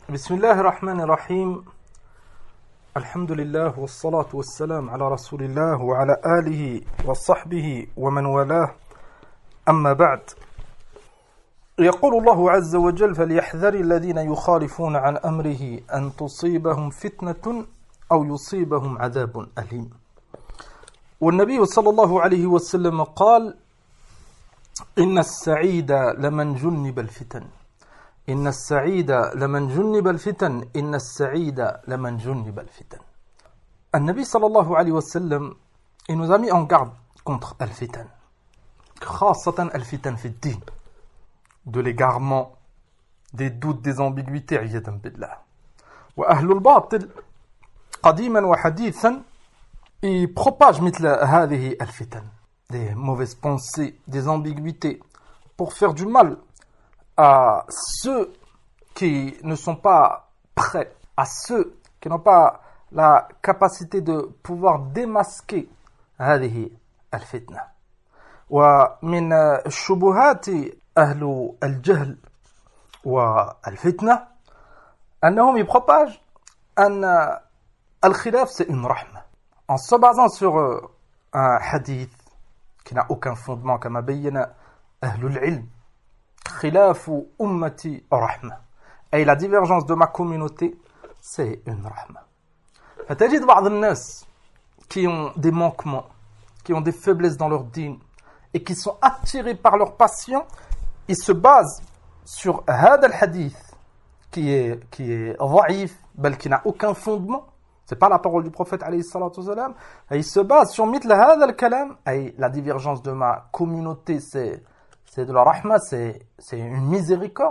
بسم الله الرحمن الرحيم الحمد لله والصلاة والسلام على رسول الله وعلى آله وصحبه ومن والاه أما بعد يقول الله عز وجل فليحذر الذين يخالفون عن أمره أن تصيبهم فتنة أو يصيبهم عذاب أليم والنبي صلى الله عليه وسلم قال إن السعيد لمن جنب الفتن إن السعيد لمن جنب الفتن إن السعيد لمن جنب الفتن النبي صلى الله عليه وسلم il nous a mis en garde contre الفتن خاصة الفتن في الدين de l'égarement des doutes des ambiguïtés عياذا بالله وأهل الباطل قديما وحديثا ils propagent مثل هذه الفتن des mauvaises pensées des ambiguïtés pour faire du mal à ceux qui ne sont pas prêts, à ceux qui n'ont pas la capacité de pouvoir démasquer هذه الفتنة. ومن شبهات أهل الجهل والفتنة أنهم يبropagent أن الخلاف c'est une rahma. En se basant sur un hadith qui n'a aucun fondement كما بين أهل العلم خلاف أمتي رحمة أي la divergence de ma communauté c'est une rahma. فتجد بعض الناس qui ont des manquements, qui ont des faiblesses dans leur dîn et qui sont attirés par leur passion, ils se basent sur هذا الحديث qui est ضعيف بل qui n'a aucun fondement, c'est pas la parole du prophète عليه الصلاة والسلام, et ils se basent sur مثل هذا الكلام أي la divergence de ma communauté c'est de la rahma, c'est une miséricorde.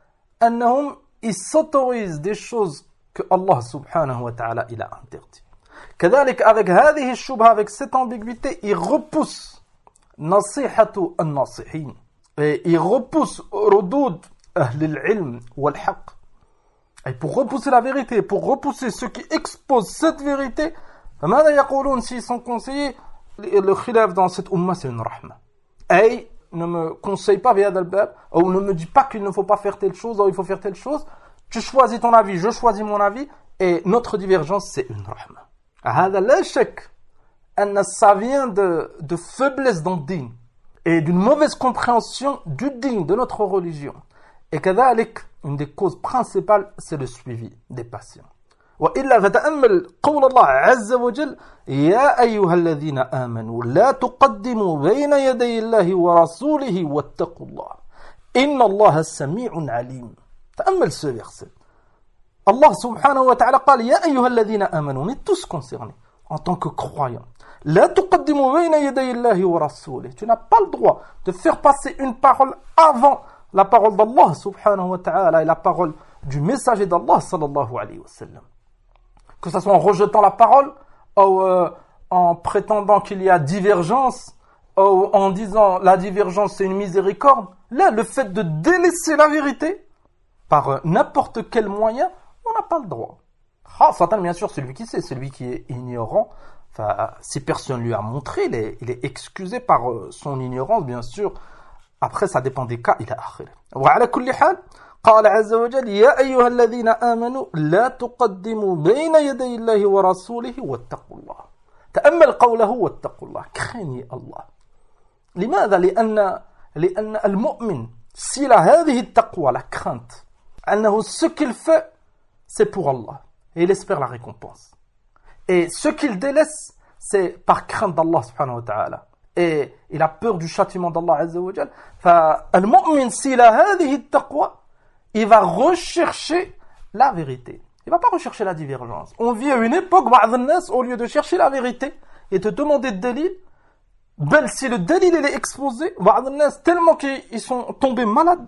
أنهم ils s'autorisent des choses que Allah subhanahu wa ta'ala il a interdit. كذلك avec هذه الشبهة, avec cette ambiguïté, ils repoussent نصيحة الناصحين et ils repoussent ردود أهل العلم والحق. Et pour repousser la vérité, pour repousser ceux qui exposent cette vérité, فماذا يقولون s'ils sont conseillés le khilaf dans cette umma c'est une rahma. Et ne me conseille pas via al-bab, ou ne me dis pas qu'il ne faut pas faire telle chose, ou il faut faire telle chose. Tu choisis ton avis, je choisis mon avis, et notre divergence, c'est une rahma. هذا لا شك أن ça vient de faiblesse dans le din, et d'une mauvaise compréhension du din, de notre religion. Et كذلك, une des causes principales, c'est le suivi des patients. وإلا فتأمل قول الله عز وجل يا أيها الذين آمنوا لا تقدموا بين يدي الله ورسوله واتقوا الله إن الله سميع عليم. تأمل ce verset. Allah subhanahu wa ta'ala قال يا أيها الذين آمنوا, on est tous concernés en tant que croyants. لا تقدموا بين يدي الله ورسوله, tu n'as pas le droit de faire passer une parole avant la parole d'Allah subhanahu wa ta'ala et la parole du messager d'Allah sallallahu alayhi wa sallam. Que ce soit en rejetant la parole, ou en prétendant qu'il y a divergence, ou en disant la divergence c'est une miséricorde. Là, le fait de délaisser la vérité, par n'importe quel moyen, on n'a pas le droit. Satan, bien sûr, celui qui sait, celui qui est ignorant, si personne lui a montré, il est excusé par son ignorance, bien sûr. Après, ça dépend des cas, il a akhir. Wa ala kulli hal, قال عز وجل يا أيها الذين آمنوا لا تقدموا بين يدي الله ورسوله واتقوا الله. تأمل قوله واتقوا الله, craignez Allah. لماذا؟ لأن المؤمن s'il a هذه التقوى, la crainte, أنه ce qu'il fait c'est pour Allah et il espère la récompense, et ce qu'il délaisse c'est par crainte d'Allah subhanahu wa ta'ala et il a peur du châtiment d'Allah عز وجل. فالمؤمن s'il a هذه التقوى, il va rechercher la vérité. Il ne va pas rechercher la divergence. On vit à une époque, au lieu de chercher la vérité et de demander de dalil, ben si le dalil il est exposé, tellement qu'ils sont tombés malades,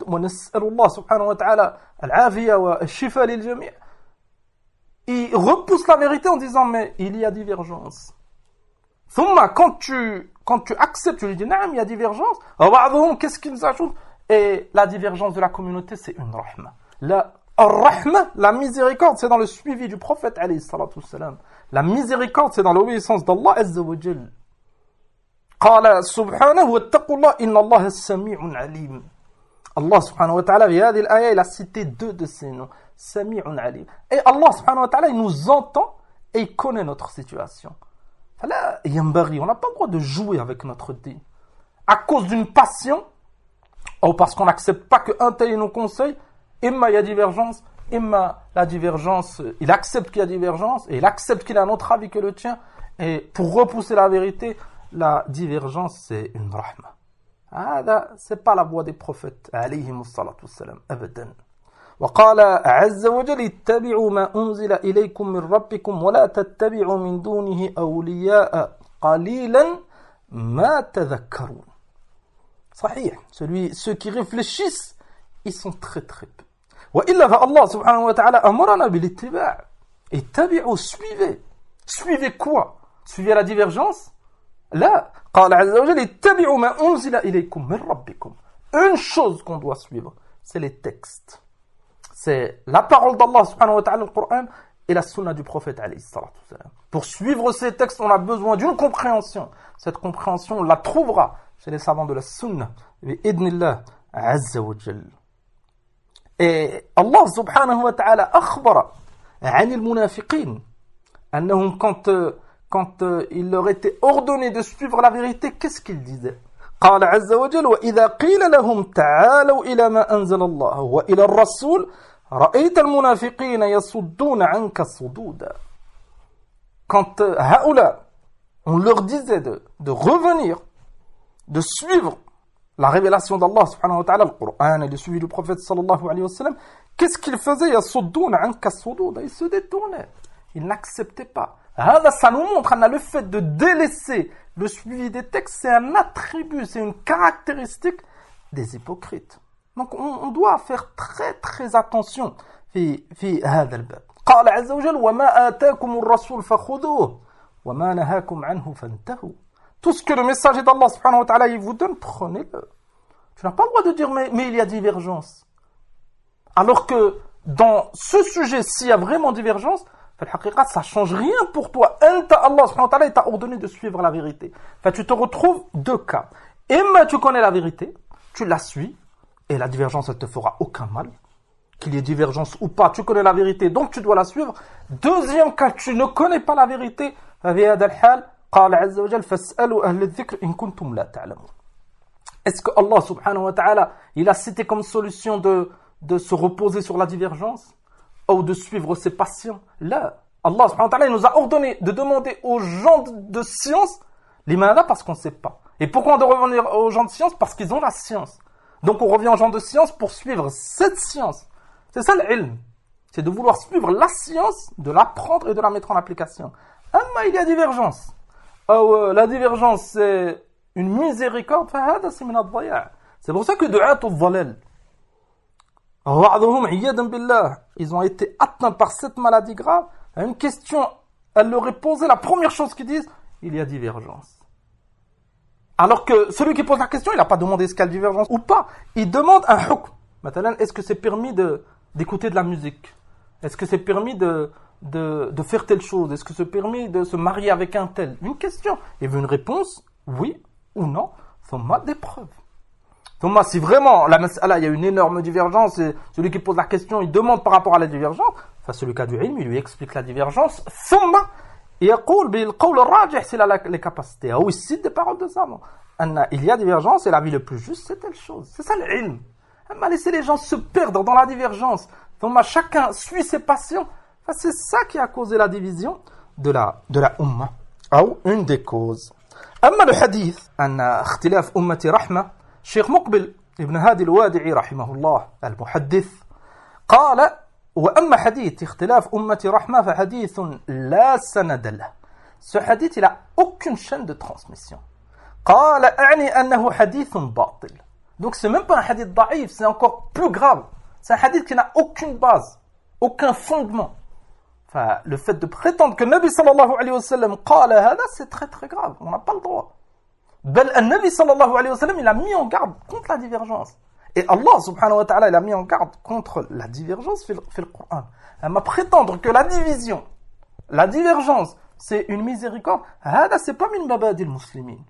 ils repoussent la vérité en disant mais il y a divergence. Quand tu acceptes, tu lui dis non, il y a divergence, qu'est-ce qu'ils ajoutent? Et la divergence de la communauté, c'est une rahma. La rahma, la miséricorde, c'est dans le suivi du prophète, alayhi salatu wassalam. La miséricorde, c'est dans l'obéissance d'Allah, azza wa jal. Qala subhanahu wa taqullah, inna Allah as-sami'un alim. Allah subhanahu wa ta'ala, في هذه الآية, il a cité deux de ses noms. Sami'un alim. Et Allah subhanahu wa ta'ala, il nous entend et il connaît notre situation. Là, yambari, on n'a pas le droit de jouer avec notre dîn. À cause d'une passion, ou parce qu'on n'accepte pas qu'un tel nous conseille, imma il y a divergence, imma la divergence, il accepte qu'il y a divergence, et il accepte qu'il a un autre avis que le tien, et pour repousser la vérité, la divergence, c'est une rahma. C'est pas la voie des prophètes, alayhim salatu wassalam, abadan. وقال عز وجل اتبعوا ما أنزل إليكم من ربكم ولا تتبعوا من دونه أولياء قليلا ما تذكرون. صحيح, ceux qui réfléchissent, ils sont très très peu. وإلا فالله سبحانه وتعالى أمرنا بالاتباع. اتبعوا, suivez quoi? Suivez la divergence? لا, قال عز وجل اتبعوا ما أنزل إليكم من ربكم. Une chose qu'on doit suivre, c'est les textes. C'est la parole d'Allah subhanahu wa ta'ala, le Coran, et la sunna du prophète alayhi salatu wassalam. Pour suivre ces textes, on a besoin d'une compréhension. Cette compréhension, on la trouvera chez les savants de la sunna. Bi'idnillah azza wa jal. Et Allah subhanahu wa ta'ala akhbara عن المنافقين أنهم quand il leur était ordonné de suivre la vérité, qu'est-ce qu'ils disaient? قال عز وجل وإذا قيل لهم تعالوا إلى ما أنزل الله وإلى الرسول رأيت المنافقين يصدون عنك صدودا. Quand هؤلاء, on leur disait de revenir, de suivre la révélation d'Allah subhanahu wa ta'ala, le Coran et le suivi du prophète sallallahu alayhi wa sallam, qu'est-ce qu'ils faisaient? يصدون عنك صدودا. Ils se détournaient, ils n'acceptaient pas. Ça nous montre le fait de délaisser le suivi des textes, c'est un attribut, c'est une caractéristique des hypocrites. Donc on doit faire très très attention في هذا الباب. قال عز وجل وما آتاكم الرسول فخذوه وما نهاكم عنه فانتهوا. Tout ce que le messager d'Allah subhanahu wa ta'ala il vous donne, prenez-le. Tu n'as pas le droit de dire mais il y a divergence. Alors que dans ce sujet, s'il y a vraiment divergence, ça ne change rien pour toi. Allah subhanahu wa ta'ala t'a ordonné de suivre la vérité. Tu te retrouves deux cas. Imma tu connais la vérité, tu la suis, et la divergence ne te fera aucun mal. Qu'il y ait divergence ou pas, tu connais la vérité, donc tu dois la suivre. Deuxième cas, tu ne connais pas la vérité. Est-ce que Allah subhanahu wa ta'ala, il a cité comme solution de se reposer sur la divergence ou de suivre ses passions? Là, Allah subhanahu wa ta'ala il nous a ordonné de demander aux gens de science l'imana parce qu'on ne sait pas. Et pourquoi on doit revenir aux gens de science? Parce qu'ils ont la science. Donc on revient aux gens de science pour suivre cette science. C'est ça l'ilm. C'est de vouloir suivre la science, de l'apprendre et de la mettre en application. Amma il y a divergence. La divergence c'est une miséricorde. C'est pour ça que du'atu dhalal, ils ont été atteints par cette maladie grave. Une question, elle leur est posée, la première chose qu'ils disent, il y a divergence. Alors que celui qui pose la question, il n'a pas demandé est-ce qu'il y a divergence ou pas. Il demande un hukm. Maintenant, est-ce que c'est permis d'écouter de la musique? Est-ce que c'est permis de faire telle chose? Est-ce que c'est permis de se marier avec un tel? Une question. Il veut une réponse, oui ou non, thumma des preuves. Thumma, si vraiment, là, il y a une énorme divergence, et celui qui pose la question, il demande par rapport à la divergence, enfin, celui qui a du ilm, il lui explique la divergence, thumma, يقول بالقول الراجح c'est les capacités. Ah oui, cite des paroles de savants. Il y a divergence et la vie le plus juste c'est telle chose. C'est ça l'ilm. Laisser les gens se perdre dans la divergence. Donc chacun suit ses passions. Enfin, c'est ça qui a causé la division de la umma. Ou une des causes. أما الحديث أن اختلاف أمتي رحمة الشيخ مقبل ابن هادي الوادعي رحمه الله المحدث قال وأما حديث اختلاف أمتي رحمة فحديث لا سند له. Ce hadith, il n'a aucune chaîne de transmission. قال أعني أنه حديث باطل. Donc c'est même pas un hadith daïf, c'est encore plus grave. C'est un hadith qui n'a aucune base, aucun fondement. Enfin, le fait de prétendre que Nabi sallallahu alayhi wa sallam قال هذا, c'est très très grave. On n'a pas le droit. بل النبي sallallahu alayhi wa sallam, il a mis en garde contre la divergence. Et Allah subhanahu wa ta'ala, il a mis en garde contre la divergence fait le Coran. Elle m'a prétendre que la divergence, c'est une miséricorde. هذا, c'est pas min mabadi al-muslimin.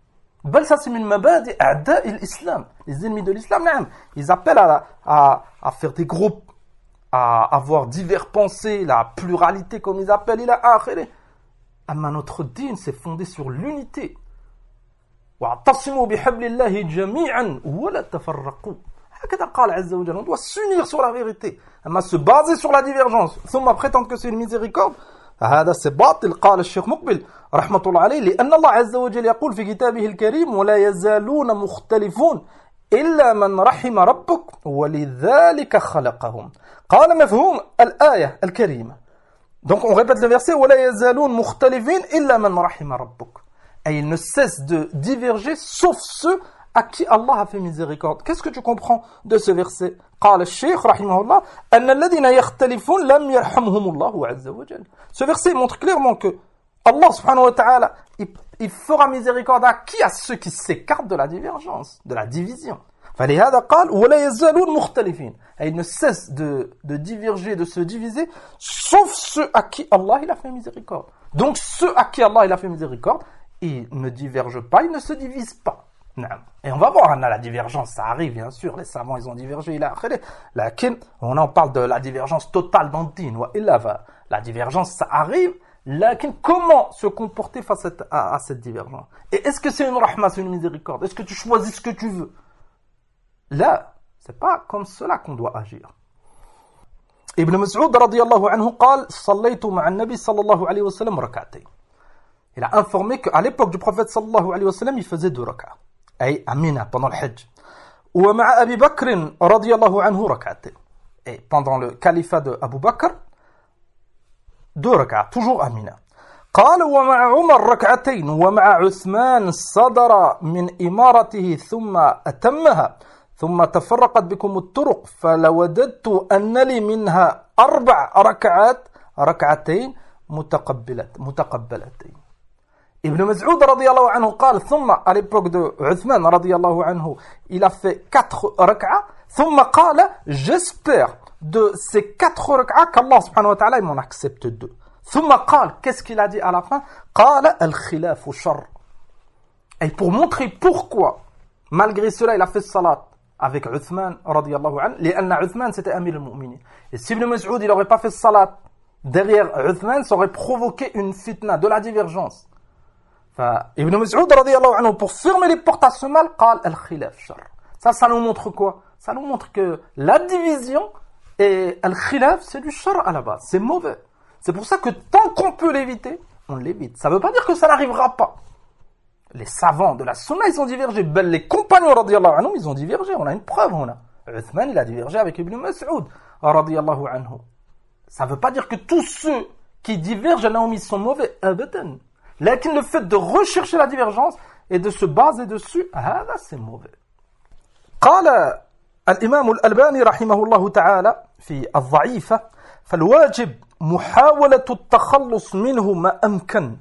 بل ça c'est min mabadi a'da l'islam. Les ennemis de l'islam, نعم, ils appellent à faire des groupes, à avoir divers pensées, la pluralité comme ils appellent, il a akhiré. Amma notre dîn c'est fondé sur l'unité. وَاعْتَصِمُوا بِحَبْلِ اللَّهِ جَمِيعًا وَلَا تَفَرَّقُوا. هكذا قال عز وجل. On doit s'unir sur la vérité. Amma se baser sur la divergence. ثم prétendre que c'est une miséricorde. هذا باطل. قال الشيخ مقبل رحمة الله عليه لأن الله عز وجل يقول في كتابه الكريم ولا يزالون مختلفون إلا من رحم ربك ولذلك خلقهم. قال مفهوم الآية الكريمة. Donc on répète le verset ولا يزالون مختلفين إلا من رحم ربك. Et ils ne cessent de diverger sauf ceux à qui Allah a fait miséricorde. Qu'est-ce que tu comprends de ce verset? قال الشيخ رحمه الله أن الذين يختلفون لم يرحمهم الله عز وجل. Ce verset montre clairement que Allah subhanahu wa ta'ala il fera miséricorde à qui? À ceux qui s'écartent de la divergence, de la division. فلهذا قال ولا يزالون مختلفين. Et ils ne cessent de diverger, de se diviser sauf ceux à qui Allah il a fait miséricorde. Donc ceux à qui Allah il a fait miséricorde, ils ne divergent pas, ils ne se divisent pas. Et on va voir, la divergence, ça arrive bien sûr, les savants ils ont divergé, on en parle de la divergence totale dans le dîn, la divergence ça arrive, comment se comporter face à cette divergence? Et est-ce que c'est une rahma, c'est une miséricorde? Est-ce que tu choisis ce que tu veux? Là, c'est pas comme cela qu'on doit agir. Ibn Mas'ud radiyallahu anhu قال صليت مع النبي صلى الله عليه وسلم ركعتين. Il a informé qu'à l'époque du prophète sallallahu alayhi wa sallam, il faisait 2 rak'ah. Et à Mina, pendant le Hajj. Ou à Abi Bakr, radiyallahu anhu, rak'atin. Et pendant le califat de Abu Bakr, 2 rak'ah, toujours à Mina. قال ومع عمر ركعتين ومع عثمان صدر من إمارته ثم أتمها ثم تفرقت بكم الطرق فلوددت أن لي منها 4 ركعات ركعتين متقبلتين. Ibn Mas'ud radiyallahu anhu قال ثم à l'époque de Uthman radiyallahu anhu il a fait 4 rak'ah ثم قال j'espère de ces 4 rak'ah qu'Allah subhanahu wa ta'ala il m'en accepte 2. ثم قال qu'est-ce qu'il a dit à la fin? قال الخلاف شر. Et pour montrer pourquoi malgré cela il a fait salat avec Uthman radiyallahu anhu لأن Uthman c'était Amir al-Mu'minin. Et si Ibn Mas'ud il aurait pas fait salat derrière Uthman, ça aurait provoqué une fitna, de la divergence. Ibn Mas'ud radiyallahu anhu, pour fermer les portes à ce mal, قال الخلاف شر. Ça nous montre quoi? Ça nous montre que la division et al-khilaf, c'est du shar à la base, c'est mauvais. C'est pour ça que tant qu'on peut l'éviter, on l'évite. Ça ne veut pas dire que ça n'arrivera pas. Les savants de la sunna, ils ont divergé. Ben, les compagnons radiyallahu anhu, ils ont divergé. On a une preuve, on a. Uthman, il a divergé avec Ibn Mas'ud radiyallahu anhu. Ça ne veut pas dire que tous ceux qui divergent, ils sont mauvais. Abadan. Lakin le fait de rechercher la divergence et de se baser dessus, c'est mauvais. قال الإمام الألباني رحمه الله تعالى في الضعيفة فالواجب محاولة التخلص منه ما أمكن.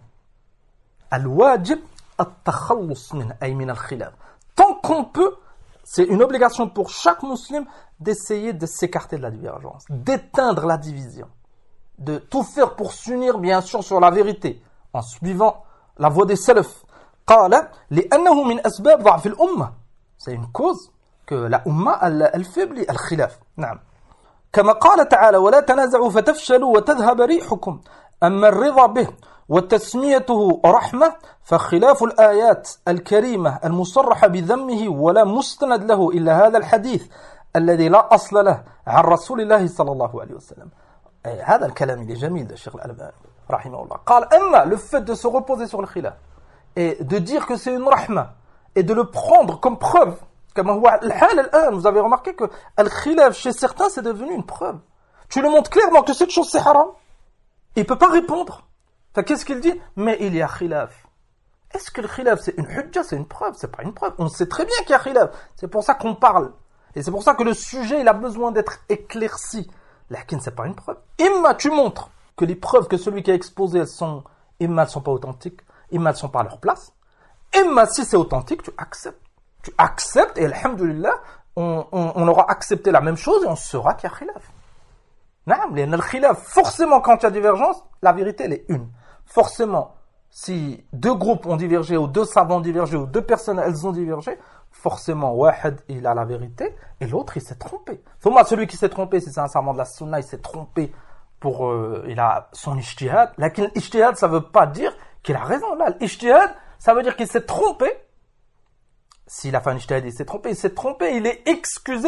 الواجب التخلص منه أي من الخلاف. Tant qu'on peut, c'est une obligation pour chaque musulman d'essayer de s'écarter de la divergence, d'éteindre la division, de tout faire pour s'unir bien sûr sur la vérité en suivant la voie des salafs. قال لأنه من أسباب ضعف الأمة. C'est une cause que la umma elle faiblit الخلاف. نعم. كما قال تعالى ولا تنازعوا فتفشلوا وتذهب ريحكم. أما الرضا به وتسميته رحمة فخلاف الآيات الكريمة المصرحة بذمه ولا مستند له إلا هذا الحديث الذي لا أصل له عن رسول الله صلى الله عليه وسلم. هذا الكلام الجميل ده الشيخ الألباني رحمه الله. قال أما le fait de se reposer sur le khilaf et de dire que c'est une rahma et de le prendre comme preuve comme vous avez remarqué que le khilaf chez certains c'est devenu une preuve. Tu lui montres clairement que cette chose c'est haram, il ne peut pas répondre. Qu'est-ce qu'il dit? Mais il y a khilaf. Est-ce que le khilaf c'est une hujja, c'est une preuve? C'est pas une preuve. On sait très bien qu'il y a khilaf. C'est pour ça qu'on parle. Et c'est pour ça que le sujet il a besoin d'être éclairci. Lakin c'est pas une preuve. Imma tu montres que les preuves que celui qui a exposé elles sont pas authentiques, imma elles sont pas à leur place. Imma si c'est authentique, tu acceptes. Tu acceptes et alhamdulillah, on aura accepté la même chose et on saura qu'il y a khilaf. Naam, le khilaf, forcément quand il y a divergence, la vérité elle est une. Forcément, si deux groupes ont divergé, ou deux savants ont divergé, ou deux personnes elles ont divergé, forcément, wahid, il a la vérité, et l'autre, il s'est trompé. Celui qui s'est trompé, si c'est un savant de la sunna, il s'est trompé il a son ijtihad. L'ijtihad, ça veut pas dire qu'il a raison. Là, l'ijtihad, ça veut dire qu'il s'est trompé. S'il a fait un ijtihad, il s'est trompé, il est excusé,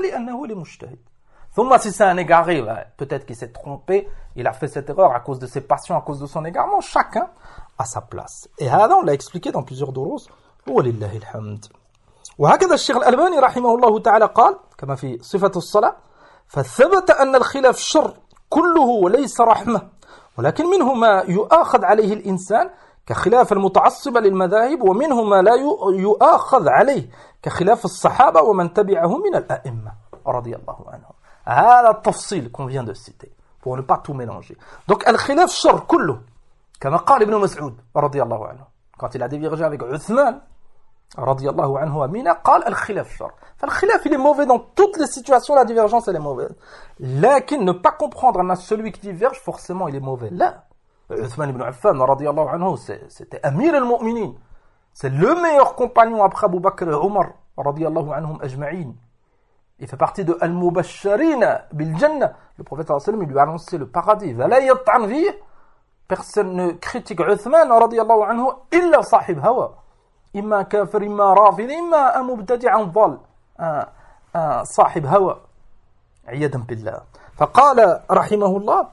si c'est un égaré, peut-être qu'il s'est trompé, il a fait cette erreur à cause de ses passions, à cause de son égarement, chacun à sa place. Et là, on l'a expliqué dans plusieurs durus. Walillahi alhamd. وهكذا الشيخ الألباني رحمه الله تعالى قال كما في صفة الصلاة فثبت أن الخلاف شر كله وليس رحمة ولكن منه ما يؤاخذ عليه الإنسان كخلاف المتعصب للمذاهب ومنه ما لا يؤاخذ عليه كخلاف الصحابة ومن تبعهم من الأئمة رضي الله عنهم. هذا التفصيل qu'on vient de citer pour ne pas tout mélanger. Donc الخلاف شر كله كما قال ابن مسعود رضي الله عنه quand il a divergé avec Uthman رضي الله عنه ومنا قال الخلاف شر. فالخلاف il est mauvais dans toutes les situations, la divergence elle est mauvaise. لكن ne pas comprendre à celui qui diverge forcément il est mauvais. Là, Uthman ibn Affan رضي الله عنه c'était Amir al-Mu'minin. C'est le meilleur compagnon après Abu Bakr et Omar رضي الله عنهم أجمعين. Il fait partie de Al-Mubashirin bil Jannah. Le prophète sallallahu alayhi wa sallam lui a annoncé le paradis. فلا يطعن فيه. Personne ne critique Uthman رضي الله عنه إلا صاحب هوى. إما كافر إما رافض إما مبتدع ضال صاحب هوى عياذا بالله. فقال رحمه الله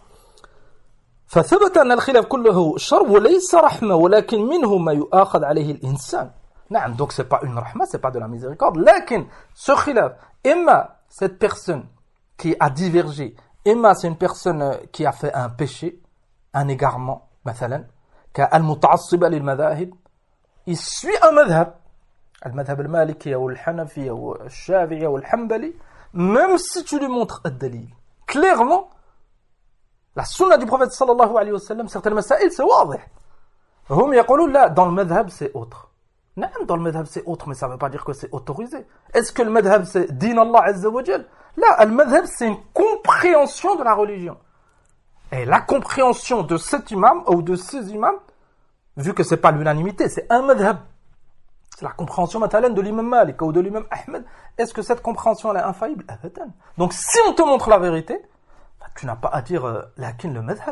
فثبت أن الخلاف كله شر وليس رحمة ولكن منه ما يؤاخذ عليه الإنسان. نعم, donc c'est pas une rahma, c'est pas de la miséricorde. لكن ce khilaf, إما cette personne qui a divergé, إما c'est une personne qui a fait un péché, un égarement مثلا كالمتعصب للمذاهب. Il suit un madhab, le madhab al-Maliki ou al-Hanafi ou al-Shafi'i ou al-Hanbali, même si tu lui montres un dalil. Clairement, la sunna du prophète sallallahu alayhi wa sallam, certaines masaïl, c'est wadih. Hum yaqulun là, dans le madhab c'est autre. Non, dans le madhab c'est autre, mais ça ne veut pas dire que c'est autorisé. Est-ce que le madhab c'est din Allah azza wa jal? Là, le madhab c'est une compréhension de la religion. Et la compréhension de cet imam ou de ces imams, vu que c'est pas l'unanimité, c'est un madhab. C'est la compréhension matalen de l'imam Malik ou de l'imam Ahmed. Est-ce que cette compréhension elle est infaillible? Donc si on te montre la vérité, tu n'as pas à dire lakin le madhab.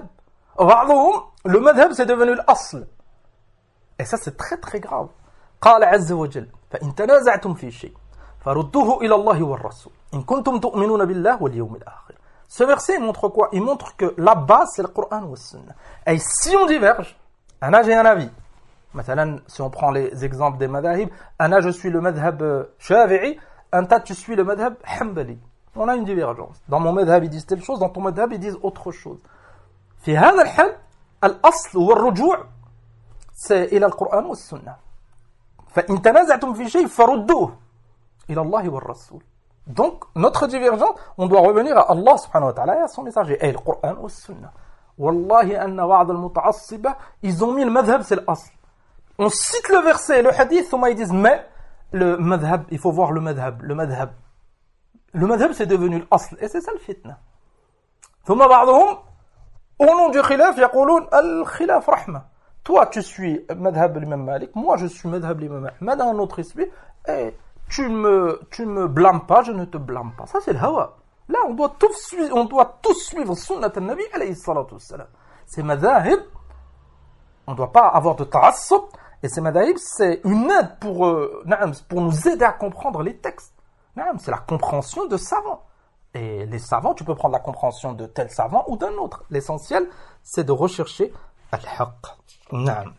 Le madhab c'est devenu l'asl. Et ça c'est très très grave. قال عز وجل فإن تنازعتم في شيء فردوه إلى الله والرسول إن كنتم تؤمنون بالله واليوم الآخر. Ce verset il montre quoi? Il montre que la base c'est le Coran ou le Sunna. Et si on diverge, Ana, j'ai un avis. مثلا, si on prend les exemples des madhahib, Ana, je suis le madhab Shafi'i, Anta, tu suis le madhab Hanbali. On a une divergence. Dans mon madhab, ils disent telle chose, dans ton madhab, ils disent autre chose. في هذا الحال الأصل والرجوع c'est إلى القرآن والسنة. فإن تنازعتم في شيء فردوه إلى الله والرسول. Donc, notre divergence, on doit revenir à Allah subhanahu wa ta'ala et à son messager, et le Coran ou Sunna. Wallahi anna ba'd al-muta'assiba, ils ont mis le madhab, c'est l'asl. On cite le verset, le hadith, ils disent, mais le madhab, il faut voir le madhab. Le madhab, c'est devenu l'asl. Et c'est ça le fitna. ثم بعضهم, au nom du khilaf, يقولون الخلاف رحمة. Toi, tu suis madhab l'imam Malik, moi, je suis madhab l'imam Ahmed, un autre esprit, et tu me blâmes pas, je ne te blâme pas. Ça, c'est le hawa. Là, on doit tous suivre sunnat al-Nabi alayhi salatu wassalam. Ces madhahib, on ne doit pas avoir de ta'assub, et ces madhahib, c'est une aide pour nous aider à comprendre les textes. C'est la compréhension de savants. Et les savants, tu peux prendre la compréhension de tel savant ou d'un autre. L'essentiel, c'est de rechercher al-haqq.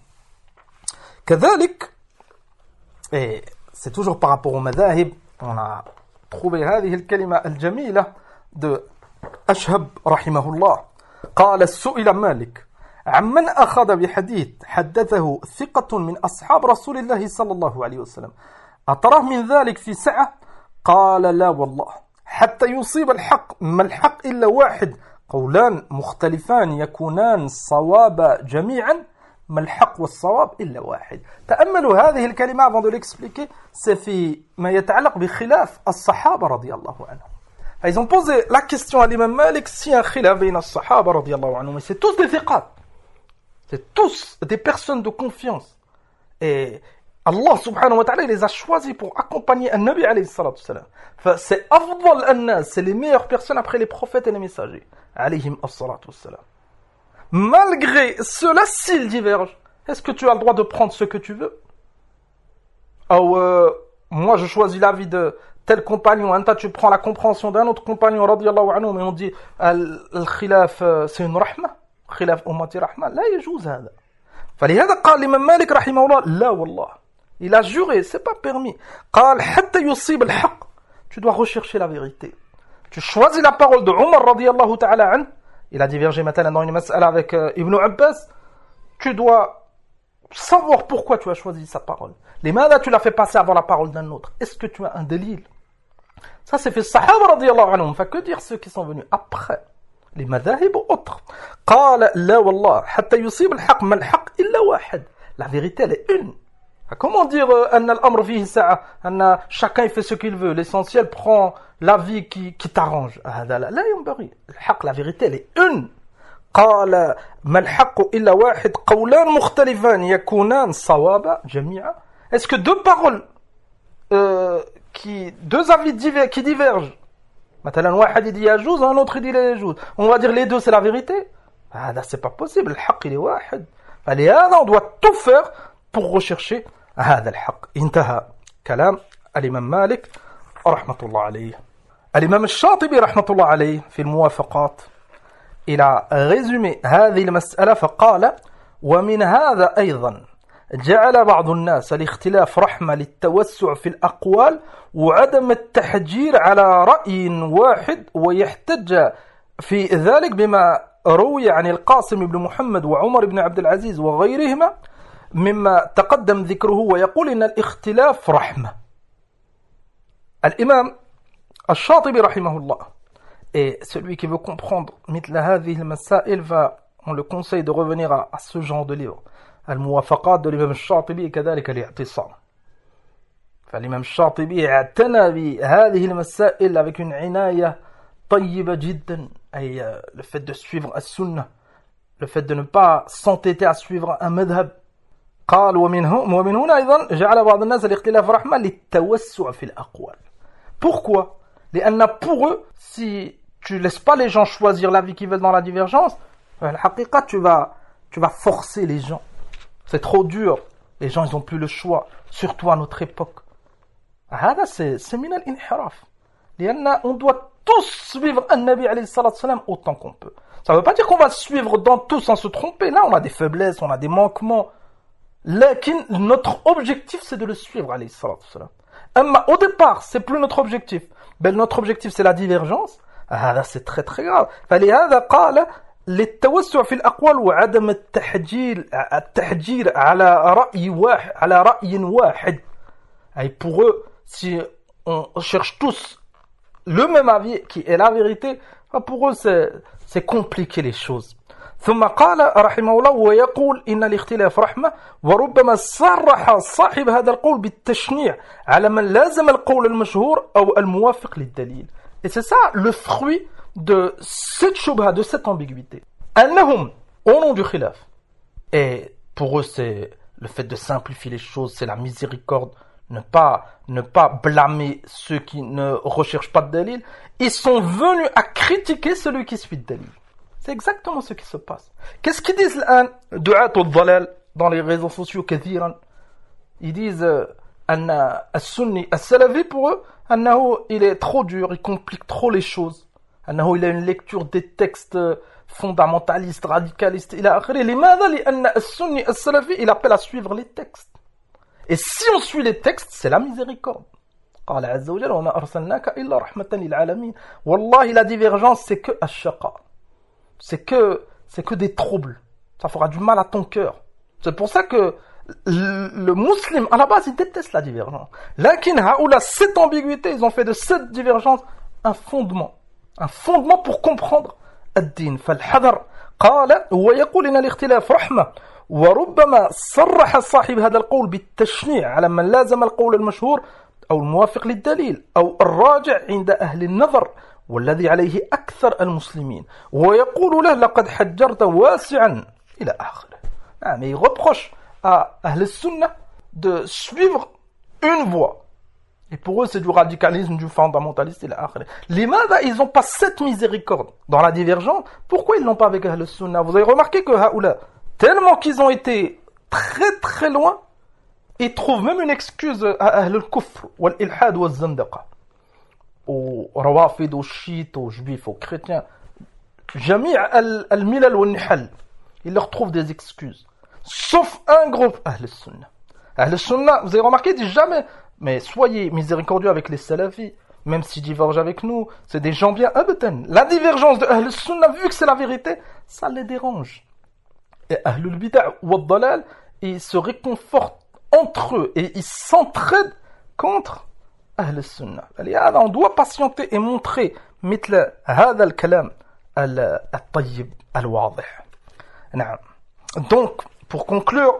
كذلك, et c'est toujours par rapport au madhahib, on a trouvé هذه الكلمة الجميلة de أشهب رحمه الله. قال سئل مالك عمن أخذ بحديث حدثه ثقة من أصحاب رسول الله صلى الله عليه وسلم أتراه من ذلك في سعة؟ قال لا والله حتى يصيب الحق ما الحق إلا واحد قولان مختلفان يكونان صواب جميعا ما الحق والصواب إلا واحد. تأملوا هذه الكلمة avant de l'expliquer, c'est في ما يتعلق بخلاف الصحابة رضي الله عنهم. Ils ont posé la question à l'imam Malik si un khilaf بين الصحابة رضي الله عنهم, mais c'est tous des thiqat. C'est tous des personnes de confiance. Et Allah subhanahu wa ta'ala les a choisis pour accompagner un Nabi alayhi salatu salam. C'est afdal an-nas, c'est les meilleures personnes après les prophètes et les messagers alayhim as-salatu salam. Malgré cela, s'ils divergent, est-ce que tu as le droit de prendre ce que tu veux? Ou moi je choisis l'avis de tel compagnon, anta tu prends la compréhension d'un autre compagnon radiyallahu anhu, mais on dit al-khilaf c'est une rahma, khilaf ummati rahma, la yajouz hada. فلهذا قال الإمام مالك رحمه الله لا والله, il a juré, c'est pas permis. قال حتى يصيب الحق, tu dois rechercher la vérité. Tu choisis la parole de Omar radiyallahu ta'ala anhu, il a divergé maintenant dans une mas'ala avec Ibn Abbas, tu dois savoir pourquoi tu as choisi sa parole. لماذا tu l'as fait passer avant la parole d'un autre? Est-ce que tu as un délil? Ça c'est fait Sahaba radiyallahu anhum. Fait que dire ceux qui sont venus après? Les madhahib ou autres. قال لا والله حتى يصيب الحق ما الحق إلا واحد. La vérité elle est une. Comment dire أن الأمر فيه ساعة, أن chacun fait ce qu'il veut, l'essentiel prend la vie qui t'arrange. هذا لا ينبغي. الحق, la vérité elle est une. قال ما الحق إلا واحد قولان مختلفان يكونان صوابا جميعا. Est-ce que deux paroles deux avis qui divergent, مثلا واحد يدي يجوز un autre يدي لا يجوز, on va dire les deux c'est la vérité? هذا c'est pas possible. الحق il est واحد. فلهذا on doit tout faire pour rechercher هذا الحق. انتهى كلام الإمام مالك رحمة الله عليه. الإمام الشاطبي رحمة الله عليه في الموافقات il a résumé هذه المسألة فقال ومن هذا أيضا جعل بعض الناس الاختلاف رحمة للتوسع في الأقوال وعدم التحجير على رأي واحد ويحتج في ذلك بما روي عن القاسم بن محمد وعمر بن عبد العزيز وغيرهما مما تقدم ذكره ويقول إن الاختلاف رحمة. الإمام الشاطبي رحمه الله, et celui qui veut comprendre مثل هذه المسائل on le conseille de revenir à ce genre de livre, الموافقات de l'imam الشاطبي كذلك الاعتصام. فالإمام الشاطبي اعتنى بهذه المسائل avec une عناية طيبة جدا, أي le fait de suivre السنة, le fait de ne pas s'entêter à suivre un madhab. قال ومن هنا أيضا جعل بعض الناس الاختلاف رحمة للتوسع في الأقوال. Pourquoi? لأن pour eux, si tu laisses pas les gens choisir l'avis qu'ils veulent dans la divergence, الحقيقة tu vas forcer les gens. C'est trop dur. Les gens ils ont plus le choix, surtout à notre époque. هذا c'est من الانحراف. لأن on doit tous suivre un Nabi alayhi salatu salam autant qu'on peut. Ça veut pas dire qu'on va suivre dans tout sans se tromper. Là on a des faiblesses, on a des manquements. Lakin notre objectif c'est de le suivre alayhi salatu salam. Au départ c'est plus notre objectif. Ben notre objectif c'est la divergence. هذا c'est très très grave. فلهذا قال للتوسع في الأقوال وعدم التحجير على رأي واحد. Et pour eux, si on cherche tous le même avis qui est la vérité, pour eux c'est compliqué les choses. ثم قال رحمه الله ويقول إن الاختلاف رحمة وربما صرح صاحب هذا القول بالتشنيع على من لازم القول المشهور أو الموافق للدليل. Et c'est ça le fruit de cette shubha, de cette ambiguïté. أنهم, au nom du khilaf, et pour eux c'est le fait de simplifier les choses, c'est la miséricorde, ne pas blâmer ceux qui ne recherchent pas de dalil, ils sont venus à critiquer celui qui suit le dalil. C'est exactement ce qui se passe. Qu'est-ce qu'ils disent الآن دعاة الضلال dans les réseaux sociaux كثيرا? Ils disent أن السني السلفي pour eux أنه il est trop dur, il complique trop les choses, أنه il a une lecture des textes fondamentalistes, radicalistes إلى آخره. لماذا؟ لأن السني السلفي il appelle à suivre les textes. Et si on suit les textes, c'est la miséricorde. قال عز وجل وما أرسلناك إلا رحمة للعالمين. والله la divergence c'est que الشقاء. C'est que des troubles. Ça fera du mal à ton cœur. C'est pour ça que le musulman, à la base, il déteste la divergence. Lakin, haoula, cette ambiguïté, ils ont fait de cette divergence un fondement. Un fondement pour comprendre الدين. فالحذر قال ويقول إن الاختلاف رحمة وربما صرح صاحب هذا القول بالتشنيع على من لازم القول المشهور أو الموافق للدليل أو الراجع عند أهل النظر والذي عليه أكثر المسلمين ويقول له لقد حجرت واسعا إلى آخره. Ah, mais ils reprochent à Ahl Sunnah de suivre une voie. Et pour eux, c'est du radicalisme, du fondamentaliste et l'akhir. Les Mada, ils n'ont pas cette miséricorde dans la divergence. Pourquoi ils l'ont pas avec Ahl Sunnah? Vous avez remarqué que Haoula, tellement qu'ils ont été très très loin, ils trouvent même une excuse à Ahl al-Kufr, ou al-Ilhad, ou al-Zandaqa, aux Rawafid, aux Chiites, aux Juifs, aux chrétiens. Jami' al-Milal ou al-Nihal. Ils leur trouvent des excuses. Sauf un groupe, Ahl Sunnah. Ahl Sunnah, vous avez remarqué, ils disent jamais, mais soyez miséricordieux avec les salafis, même s'ils divergent avec nous, c'est des gens bien abatan. La divergence de Ahl Sunnah, vu que c'est la vérité, ça les dérange. Et Ahlul Bid'ah ou Ad-Dalal, ils se réconfortent entre eux et ils s'entraident contre Ahl Sunnah. On doit patienter et montrer مثل هذا الكلام الطيب الواضح. Donc, pour conclure,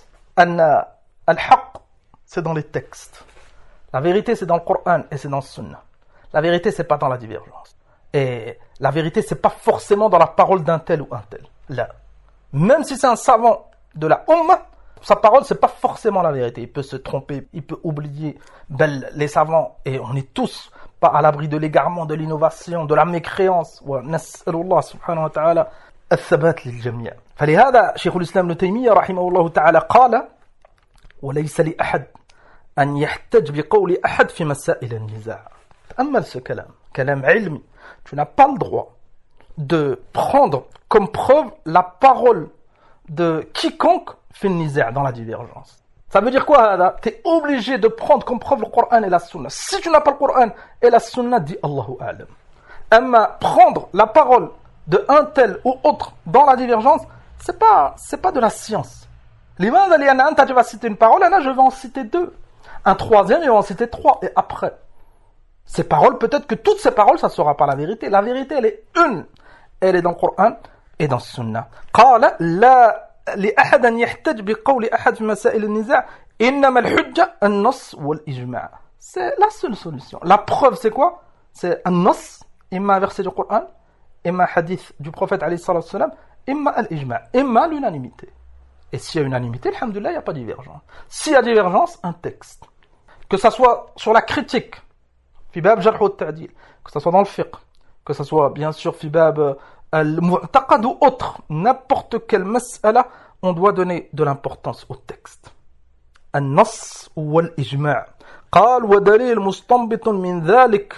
al-haqq, c'est dans les textes. La vérité, c'est dans le Coran et c'est dans le Sunna. La vérité, c'est pas dans la divergence. Et la vérité, c'est pas forcément dans la parole d'un tel ou un tel. Là. Même si c'est un savant de la Ummah, sa parole, c'est pas forcément la vérité. Il peut se tromper, il peut oublier les savants. Et on est tous pas à l'abri de l'égarement, de l'innovation, de la mécréance. نسأل الله سبحانه وتعالى الثبات للجميع. فلهذا شيخ الإسلام ابن تيمية رحمه الله تعالى قال: وليس لأحد أن يحتج بقول أحد في مسائل النزاع. تأمل ce كلام علمي. Tu n'as pas le droit de prendre comme preuve la parole de quiconque fait le nizaa dans la divergence. Ça veut dire quoi, là? Tu es obligé de prendre comme preuve le Coran et la Sunna. Si tu n'as pas le Coran et la Sunna, dis Allahu A'lam. Amma prendre la parole de un tel ou autre dans la divergence, c'est pas de la science. L'imam tu vas citer une parole, là je vais en citer deux. Un troisième, il va en citer trois. Et après, ces paroles, peut-être que toutes ces paroles, ça ne sera pas la vérité. La vérité, elle est une. Elle est dans le Coran et dans le Sunna. قال لا لأحد أن يحتج بقول أحد في مسائل النزاع إنما الحجة النص والإجماع. C'est la seule solution. La preuve, c'est quoi? C'est un nos, imma un verset du Coran, imma un hadith du prophète alayhi salatu salam, imma al-ijma', imma l'unanimité. Et s'il y a unanimité, alhamdoulilah, il n'y a pas de divergence. S'il y a divergence, un texte. Que ça soit sur la critique, fi bab jarh wa ta'dil, que ça soit dans le fiqh, que ça soit bien sûr fi bab al-mu'taqad ou autre, n'importe quelle mas'ala, on doit donner de l'importance au texte. النص والإجماع قال ودليل مستنبط من ذلك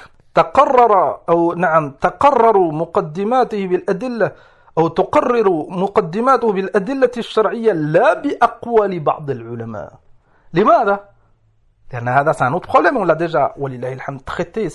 تقرر مقدماته بالأدلة أو تقرر مقدماته بالأدلة الشرعية لا بأقوال بعض العلماء. لماذا؟ لأن هذا c'est un autre problème, on l'a déjà ولله الحمد traité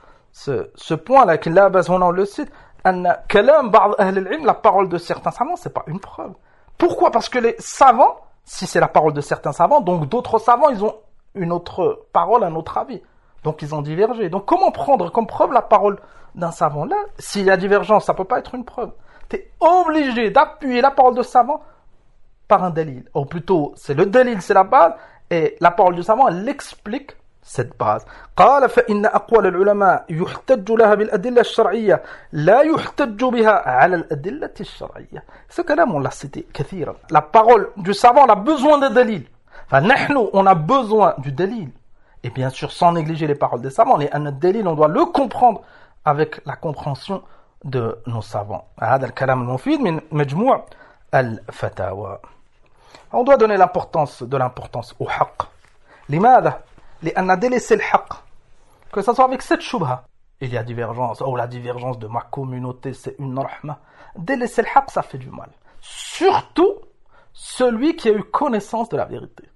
ce point là, qu'il a besoin on le cite. أن كلام بعض أهل العلم, la parole de certains savants, c'est pas une preuve. Pourquoi? Parce que les savants, si c'est la parole de certains savants, donc d'autres savants, ils ont une autre parole, un autre avis. Donc ils ont divergé. Donc comment prendre comme preuve la parole d'un savant? Là, s'il y a divergence, ça peut pas être une preuve. Tu es obligé d'appuyer la parole de savant par un dalil. Ou plutôt, c'est le dalil, c'est la base, et la parole du savant, elle explique cette base. قال فإن أقوال العلماء يحتج لها بالأدلة الشرعية لا يحتج بها على الأدلة الشرعية. Ce كلام on l'a cité كثيرا. La parole du savant, on a besoin de dalil. فنحن on a besoin du dalil. Et bien sûr sans négliger les paroles des savants. لأن الدليل on doit le comprendre avec la compréhension de nos savants. هذا الكلام المفيد من مجموع الفتاوى. On doit donner de l'importance au haqq. لماذا؟ لأن délaisser le haqq, que ça soit avec cette shubha, il y a divergence, la divergence de ma communauté c'est une rahma. Délaisser le haqq, ça fait du mal. Surtout celui qui a eu connaissance de la vérité.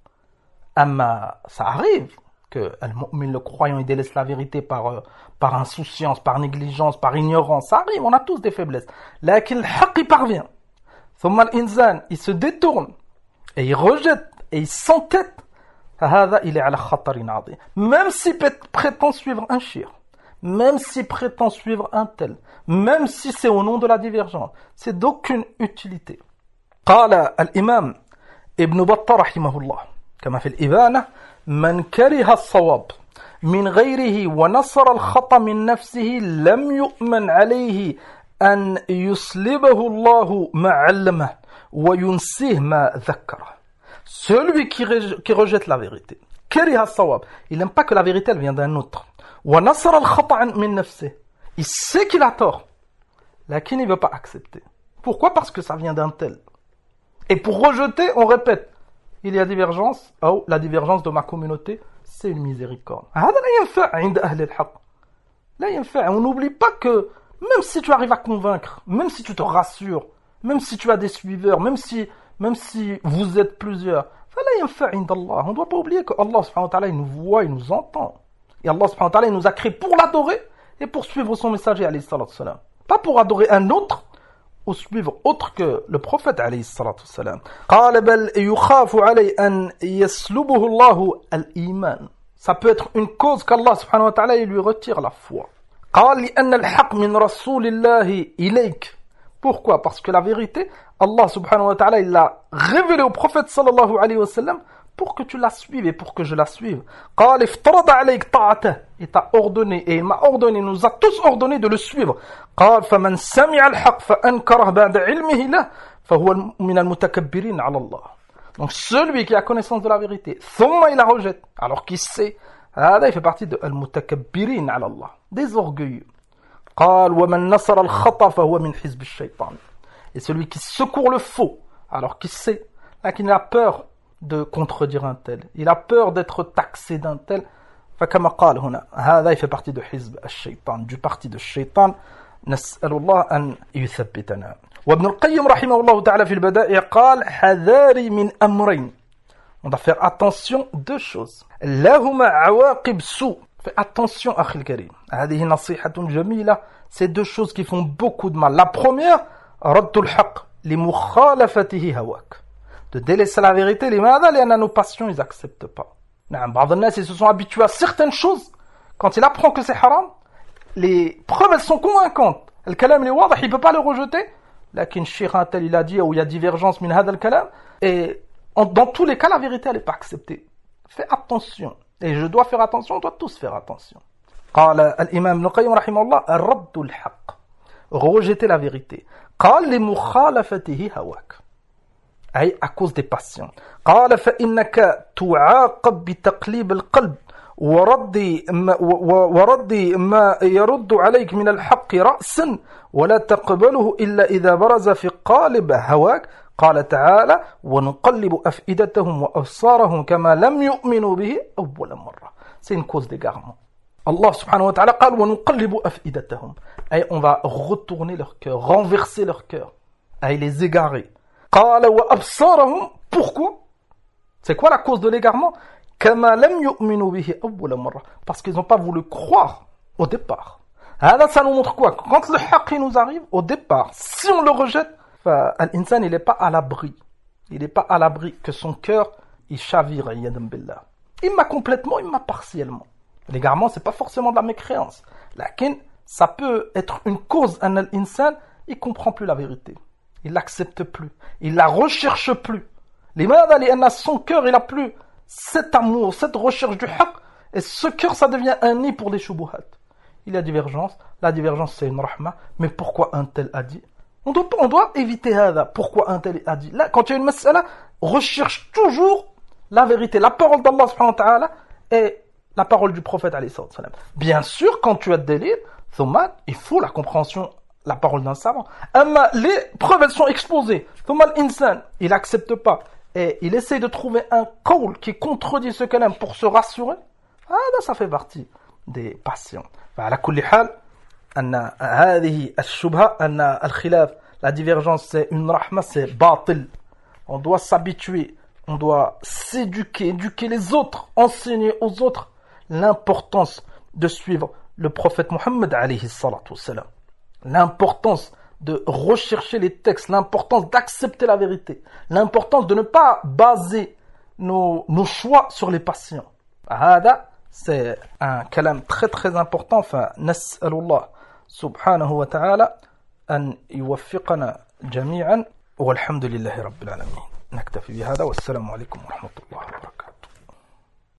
Amma, ça arrive que le croyant il délaisse la vérité par insouciance, par négligence, par ignorance. Ça arrive, on a tous des faiblesses. Là, le haqq il parvient. ثم الإنسان, il se détourne et il rejette et il s'entête. il est à la khatarin adi. Même s'il prétend suivre un shir, même s'il prétend suivre un tel, même si c'est au nom de la divergence, c'est d'aucune utilité. قال الإمام ابن بطة رحمه الله كما في الإبانة من كره الصواب من غيره ونصر الخطأ من نفسه لم يؤمن عليه أن يسلبه الله ما علمه وينسيه ما ذكره. Celui qui rejette la vérité. كره الصواب. Il n'aime pas que la vérité elle vient d'un autre. ونصر الخطأ من نفسه. Il sait qu'il a tort. Lakin il ne veut pas accepter. Pourquoi? Parce que ça vient d'un tel. Et pour rejeter, on répète. Il y a divergence. Oh, la divergence de ma communauté, c'est une miséricorde. هذا لا ينفع عند أهل الحق. لا ينفع. On n'oublie pas que même si tu arrives à convaincre, même si tu te rassures, même si tu as des suiveurs, même si vous êtes plusieurs, فلا ينفع عند الله. On ne doit pas oublier que Allah subhanahu wa ta'ala, il nous voit, il nous entend. Et Allah subhanahu wa ta'ala, il nous a créé pour l'adorer et pour suivre son messager alayhi salatu wassalam. Pas pour adorer un autre ou suivre autre que le prophète alayhi salatu wassalam. قال بل يخاف علي أن يسلبه الله الإيمان. Ça peut être une cause qu'Allah subhanahu wa ta'ala, il lui retire la foi. قال لأن الحق من رسول الله إليك. Pourquoi? Parce que la vérité, Allah subhanahu wa ta'ala, il l'a révélé au prophète sallallahu alayhi wa sallam pour que tu la suives et pour que je la suive. قال افترض عليك طاعته. Il t'a ordonné et il m'a ordonné, nous a tous ordonné de le suivre. قال فمن سمع الحق فأنكره بعد علمه له فهو من المتكبرين على الله. Donc celui qui a connaissance de la vérité, ثم il la rejette, alors qu'il sait, هذا il fait partie de المتكبرين على الله, des orgueilleux. قال ومن نصر الخطأ فهو من حزب الشيطان. Et celui qui secourt le faux, alors qu'il sait, là qu'il a peur de contredire un tel, il a peur d'être taxé d'un tel, فكما قال هنا هذا il fait partie de حزب الشيطان, du parti de الشيطان. نسأل الله أن يثبتنا. وابن القيم رحمه الله تعالى في البدائع قال حذاري من أمرين. On doit faire attention deux choses. لهما عواقب سوء. Fais attention أخي الكريم. هذه نصيحة جميلة. C'est deux choses qui font beaucoup de mal. La première, رد الحق لمخالفته هواك. De délaisser la vérité. لماذا؟ لأن nos passions, ils n'acceptent pas. بعض الناس, ils se sont habitués à certaines choses. Quand il apprend que c'est haram, les preuves, elles sont convaincantes. Le kalam, il est واضح, il ne peut pas le rejeter. لكن الشيخ un tel, il a dit, où il y a divergence من هذا الكلام. Et dans tous les cas, la vérité, elle n'est pas acceptée. Fais attention. Et je dois faire attention, on doit tous faire attention. قال الإمام ابن القيم رحمه الله الرد الحق. Rejeter la vérité. قال لمخالفته هواك. أي à cause des passions. قال فإنك تعاقب بتقليب القلب ورد ما يرد عليك من الحق رأسا ولا تقبله إلا إذا برز في قالب هواك. قال تعالى ونقلب أفئدتهم وأبصارهم كما لم يؤمنوا به أول مرة. C'est une cause d'égarement. Allah subhanahu wa ta'ala قال ونقلب أفئدتهم. أي on va retourner leur cœur, renverser leur cœur, أي les égarer. قال وأبصارهم. Pourquoi? C'est quoi la cause de l'égarement? كما لم يؤمنوا به أول مرة. Parce qu'ils n'ont pas voulu croire au départ. هذا ça nous montre quoi? Quand le haqq nous arrive au départ, si on le rejette, l'insan il n'est pas à l'abri. Il n'est pas à l'abri que son cœur il chavire yadam billah. Imma complètement, imma partiellement. L'égarement c'est pas forcément de la mécréance. Lakin ça peut être une cause à l'insan, il comprend plus la vérité. Il l'accepte plus. Il la recherche plus. لماذا؟ لأن son cœur il a plus cet amour, cette recherche du haqq, et ce cœur ça devient un nid pour des shubuhat. Il y a divergence, la divergence c'est une rahma, mais pourquoi un tel a dit? On doit éviter hada. Pourquoi un tel a dit? Là, quand il y a une mas'ala, recherche toujours la vérité, la parole d'Allah subhanahu wa ta'ala et la parole du prophète alayhi salam. Bien sûr, quand tu as des livres, il faut la compréhension, la parole d'un savant. Les preuves elles sont exposées. L'insan, il n'accepte pas. Et il essaie de trouver un qawl qui contredit ce qu'elle aime pour se rassurer. Ça fait partie des passions. على كل حال أن هذه الشبهة أن الخلاف, la divergence c'est une rahma, c'est batil. On doit s'habituer, on doit s'éduquer, éduquer les autres, enseigner aux autres l'importance de suivre le prophète Mohammed alayhi salatu wassalam. L'importance de rechercher les textes, l'importance d'accepter la vérité, l'importance de ne pas baser nos choix sur les passions. هذا c'est un kalam très très important. فنسأل الله سبحانه وتعالى أن يوفقنا جميعا والحمد لله رب العالمين. نكتفي بهذا والسلام عليكم ورحمة الله وبركاته.